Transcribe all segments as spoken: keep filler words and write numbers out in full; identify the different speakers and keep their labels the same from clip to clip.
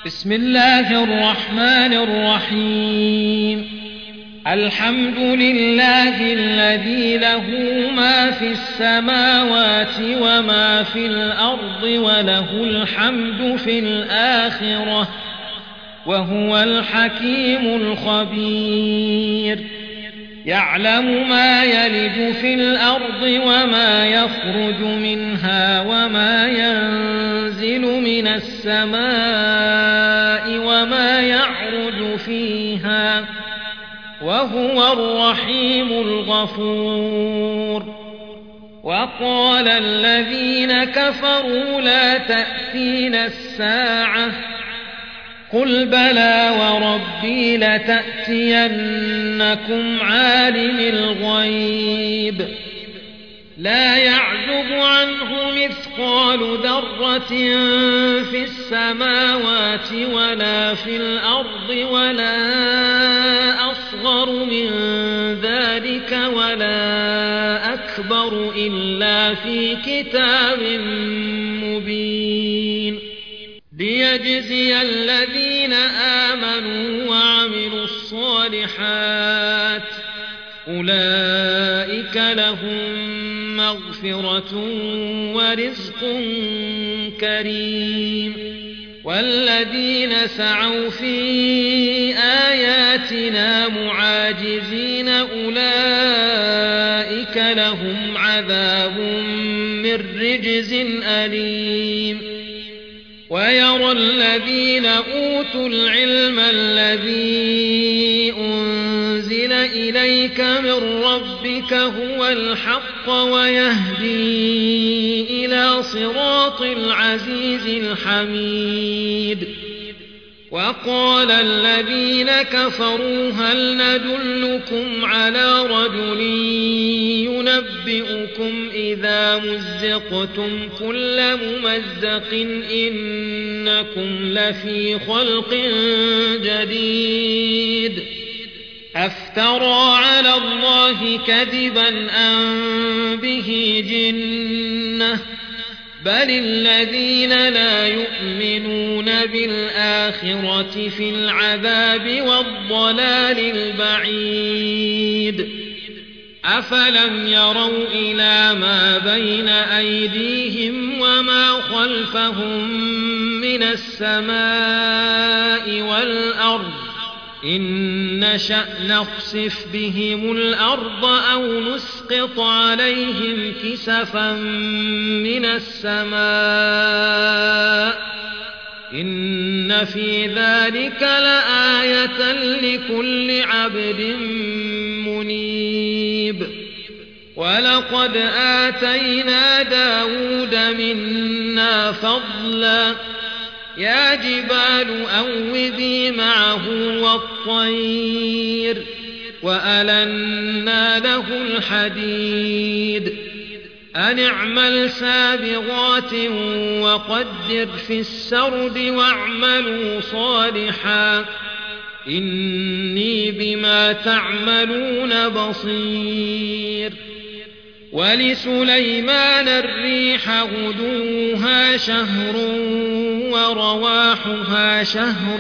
Speaker 1: بسم الله الرحمن الرحيم الحمد لله الذي له ما في السماوات وما في الأرض وله الحمد في الآخرة وهو الحكيم الخبير يعلم ما يلج في الأرض وما يخرج منها وما ينزل من السماء وما يعرج فيها وهو الرحيم الغفور وقال الذين كفروا لا تأتينا الساعة قل بلى وربي لتأتينكم عالم الغيب لا يعزب عنه مثقال ذرة في السماوات ولا في الأرض ولا أصغر من ذلك ولا أكبر إلا في كتاب مبين ليجزي الذين آمنوا وعملوا الصالحات أولئك لهم مغفرة ورزق كريم والذين سعوا في آياتنا معاجزين أولئك لهم عذاب من رجز أليم ويرى الذين أوتوا العلم الذي أنزل إليك من ربك هو الحق ويهدي إلى صراط العزيز الحميد وقال الذين كفروا هل ندلكم على رجل ينبئكم إذا مزقتم كل ممزق إنكم لفي خلق جديد أفترى على الله كذبا أم به جنة بل الذين لا يؤمنون بالآخرة في العذاب والضلال البعيد أفلم يروا إلى ما بين أيديهم وما خلفهم من السماء والأرض إن نشأ نخسف بهم الأرض أو نسقط عليهم كسفا من السماء إن في ذلك لآية لكل عبد منيب ولقد آتينا داود منا فضلا يا جبال أوبي معه والطير وألنا له الحديد أن اعمل سابغات وقدر في السرد واعملوا صالحا إني بما تعملون بصير ولسليمان الريح غدوها شهر ورواحها شهر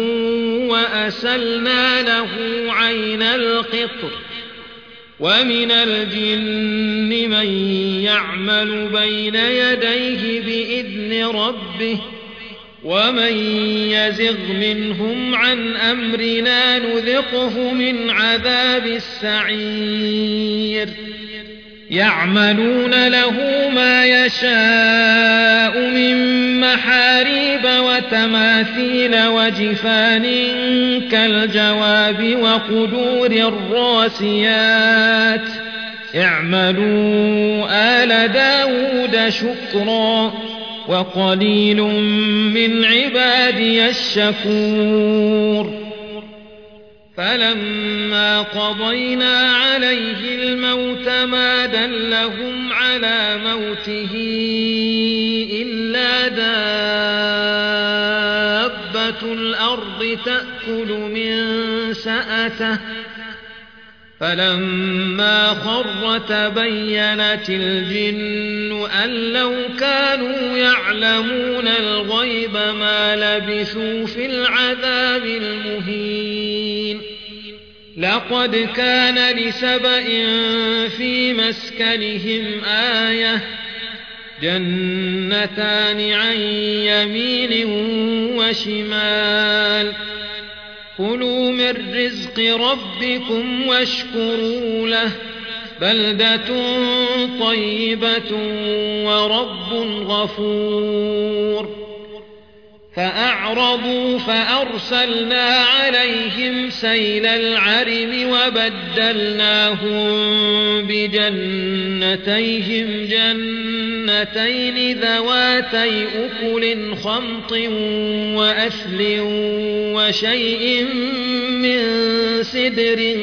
Speaker 1: وأسلنا له عين القطر ومن الجن من يعمل بين يديه بإذن ربه ومن يزغ منهم عن أمرنا نذقه من عذاب السعير يعملون له ما يشاء من محاريب وتماثيل وجفان كالجواب وقدور الراسيات اعملوا آل داود شكرا وقليل من عبادي الشكور فلما قضينا عليه الموت ما دلهم على موته إلا دابة الأرض تأكل من سأته فلما خر تبينت الجن أن لو كانوا يعلمون الغيب ما لبثوا في العذاب المهين لقد كان لسبإ في مسكنهم آية جنتان عن يمين وشمال كلوا من رزق ربكم واشكروا له بلدة طيبة ورب غفور فأعرضوا فأرسلنا عليهم سيل العرم وبدلناهم بجنتيهم جنتين ذواتي أكل خمط وأثل وشيء من سدر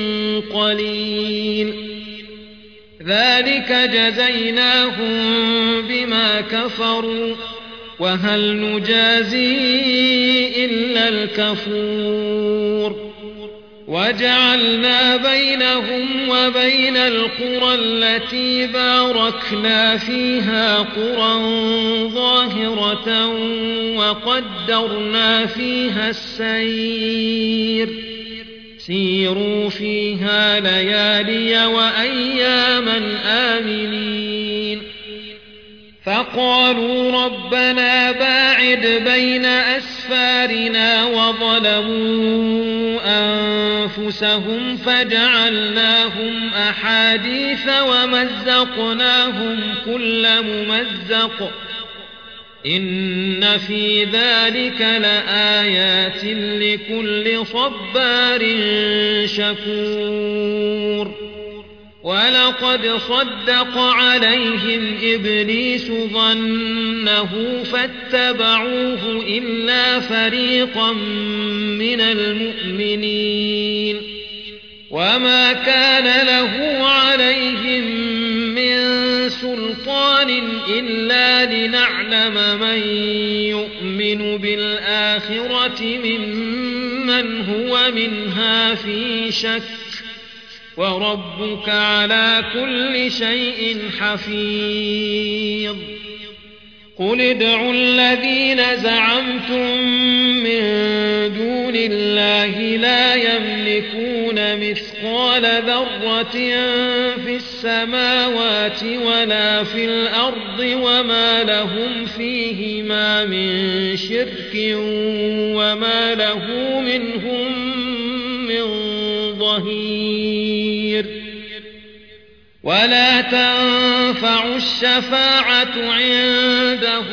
Speaker 1: قليل ذلك جزيناهم بما كفروا وهل نجازي إلا الكفور وجعلنا بينهم وبين القرى التي باركنا فيها قرى ظاهرة وقدرنا فيها السير سيروا فيها ليالي وأياما آمنين فقالوا ربنا باعد بين أسفارنا وظلموا أنفسهم فجعلناهم أحاديث ومزقناهم كل ممزق إن في ذلك لآيات لكل صبار شكور ولقد صدق عليهم إبليس ظنه فاتبعوه إلا فريقا من المؤمنين وما كان له عليهم من سلطان إلا لنعلم من يؤمن بالآخرة ممن هو منها في شك وربك على كل شيء حفيظ قل ادعوا الذين زعمتم من دون الله لا يملكون مثقال ذرة في السماوات ولا في الأرض وما لهم فيهما من شرك وما له منهم من ظهير ولا تنفع الشفاعة عنده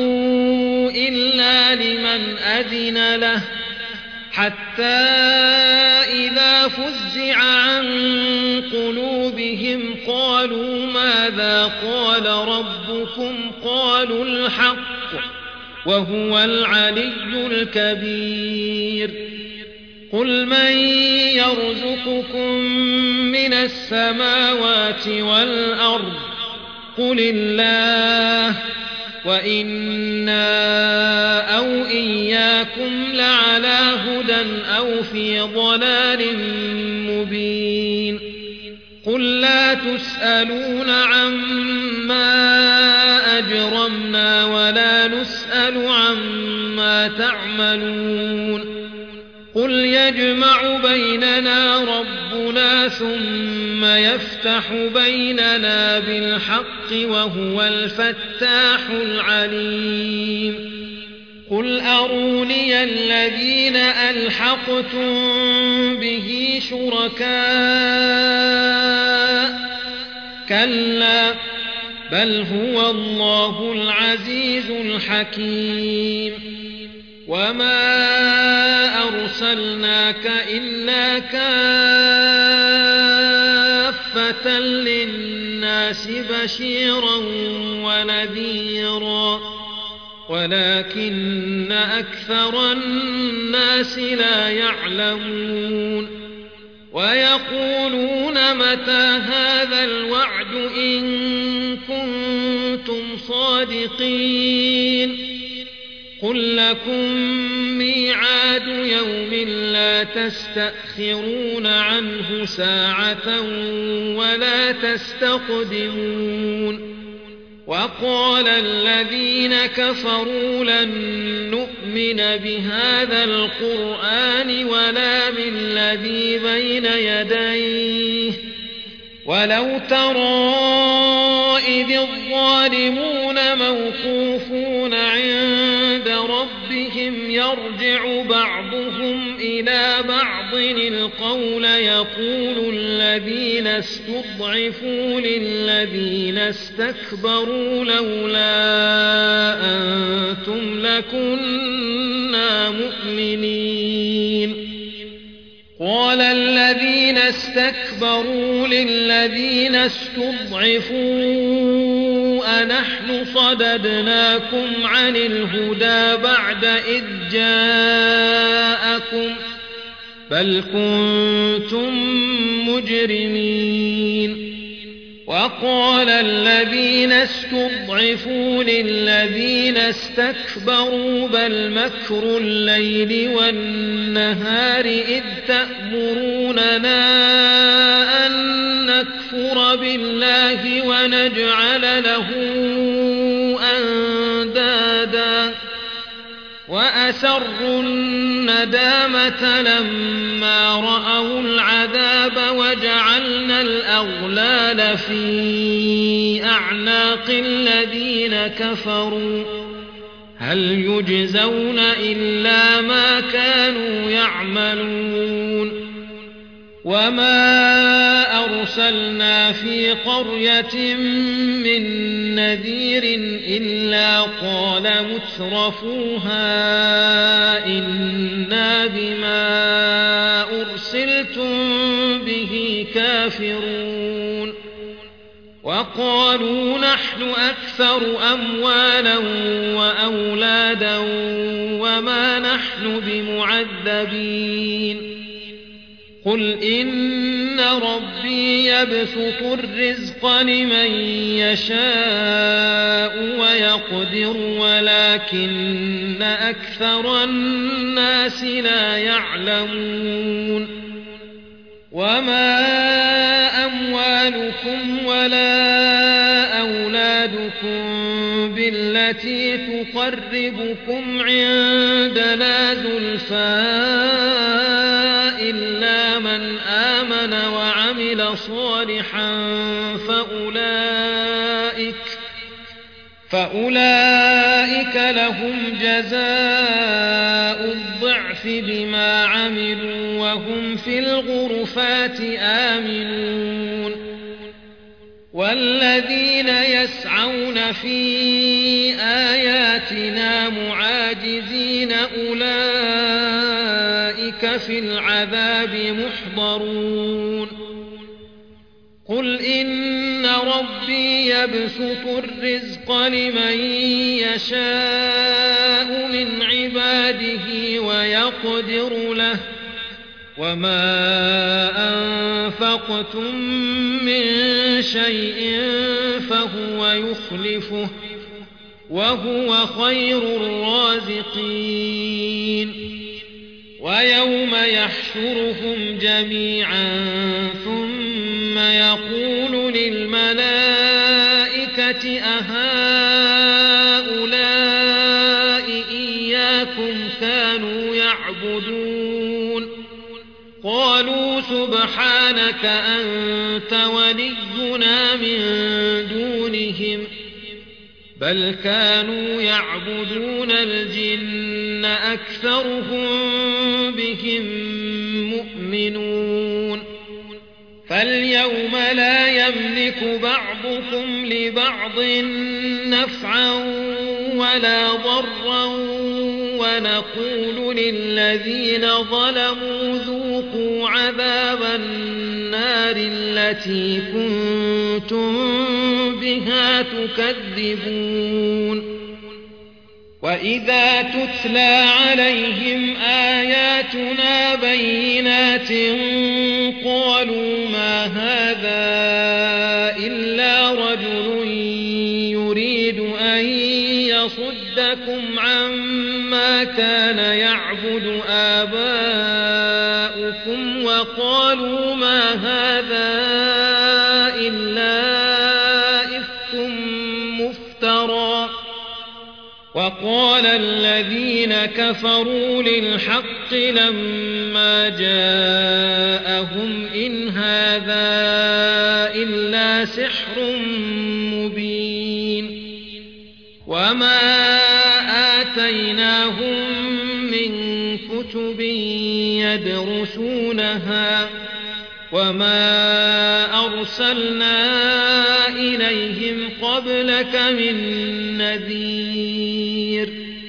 Speaker 1: إلا لمن أذن له حتى إذا فزع عن قلوبهم قالوا ماذا قال ربكم قالوا الحق وهو العلي الكبير قل من يرزقكم من السماوات والأرض قل الله وإنا أو إياكم لعلى هدى أو في ضلال مبين قل لا تسألون عما أجرمنا ولا نسأل عما تعملون قل يجمع بيننا ربنا ثم يفتح بيننا بالحق وهو الفتاح العليم قل أروني الذين ألحقتم به شركاء كلا بل هو الله العزيز الحكيم وما أرسلناك إلا كافة للناس بشيرا ونذيرا ولكن أكثر الناس لا يعلمون ويقولون متى هذا الوعد إن كنتم صادقين قل لكم ميعاد يوم لا تستأخرون عنه ساعة ولا تستقدمون وقال الذين كفروا لن نؤمن بهذا القرآن ولا بالذي بين يديه ولو ترى إذ الظالمون موقوفون عند ربهم يرجع بعضهم إلى بعض القول يقول الذين استضعفوا للذين استكبروا لولا أنتم لكنا مؤمنين قال الذين استكبروا للذين استضعفوا أنحن صددناكم عن الهدى بعد إذ جاءكم بل كنتم مجرمين وقال الذين استضعفوا للذين استكبروا بل مكر الليل والنهار إذ تأمروننا أن نكفر بالله ونجعل له أندادا وأسروا الندامة لما رأوا العذاب وجعلنا الأغلال في أعناق الذين كفروا هل يجزون إلا ما كانوا يعملون وما أرسلنا في قرية من نذير إلا قال مترفوها إنا بما أرسلتم به كافرون وقالوا نحن أكثر أموالا وأولادا وما نحن بمعذبين قل إن ربي يبسط الرزق لمن يشاء ويقدر ولكن أكثر الناس لا يعلمون وما أموالكم ولا أولادكم بالتي تقربكم عندنا زلفى إلا من آمن وعمل صالحا فأولئك, فأولئك لهم جزاء الضعف بما عملوا وهم في الغرفات آمنون والذين يسعون في آياتنا معاجزين أولئك في العذاب محضرون قل إن ربي يبسط الرزق لمن يشاء من عباده ويقدر له وما أنفقتم من شيء فهو يخلفه وهو خير الرازقين ويوم يحشرهم جميعا ثم يقول للملائكة أهؤلاء إياكم كانوا يعبدون قالوا سبحانك أنت ولينا من دونهم بل كانوا يعبدون الجن أكثرهم بهم مؤمنون فاليوم لا يملك بعضكم لبعض نفعا ولا ضرا ونقول للذين ظلموا ذوقوا عذاب النار التي كنتم بها تكذبون وإذا تتلى عليهم آياتنا بينات قالوا ما هذا إلا رجل يريد أن يصدكم عما كان يعبد يعبد آباؤكم وقالوا ما هذا إلا إفك مفترى وقال الذين كفروا للحق لما جاءهم إن هذا إلا سحر مبين وما آتيناهم من كتب يدرسونها وما أرسلنا إليهم قبلك من نذير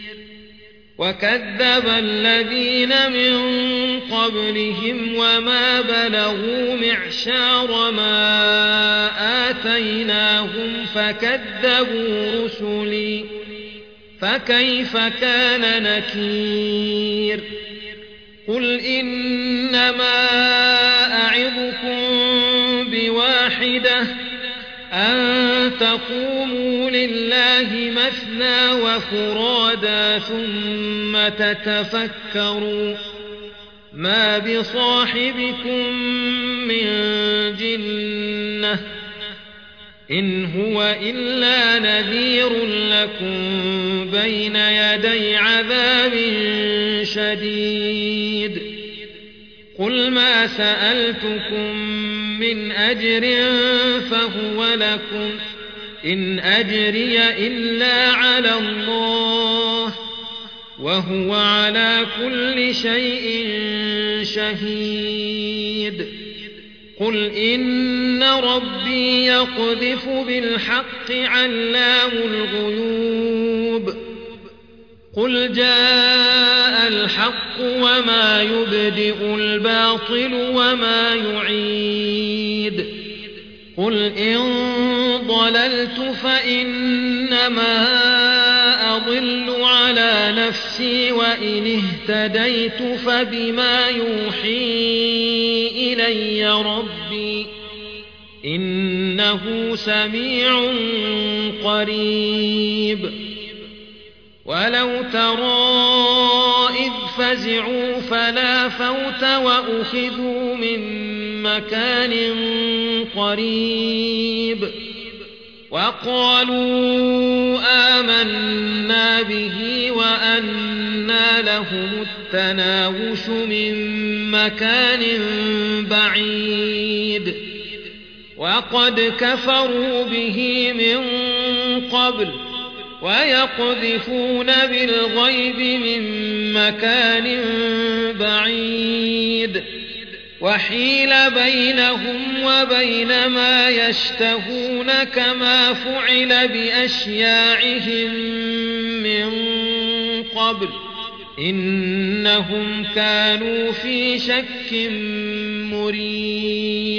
Speaker 1: وكذب الذين من قبلهم وما بلغوا معشار ما آتيناهم فكذبوا رسلي فكيف كان نكير قل إنما أعظكم بواحدة أن تقوموا لله مثنى وفرادا ثم تتفكروا ما بصاحبكم من جنة إن هو إلا نذير لكم بين يدي عذاب شديد قل ما سألتكم من أجر فهو لكم إن أجري إلا على الله وهو على كل شيء شهيد قل إن ربي يقذف بالحق علام الغيوب قل جاء الحق وما يبدئ الباطل وما يعيد قل إن ضللت فإنما أضل على نفسي وإن اهتديت فبما يوحي إلي ربي إنه سميع قريب ولو ترى إذ فزعوا فلا فوت وأخذوا من مكان قريب وقالوا آمنا به وأنى لهم التناوش من مكان بعيد وقد كفروا به من قبل ويقذفون بالغيب من مكان بعيد وحيل بينهم وبين ما يشتهون كما فعل بأشياعهم من قبل إنهم كانوا في شك مريب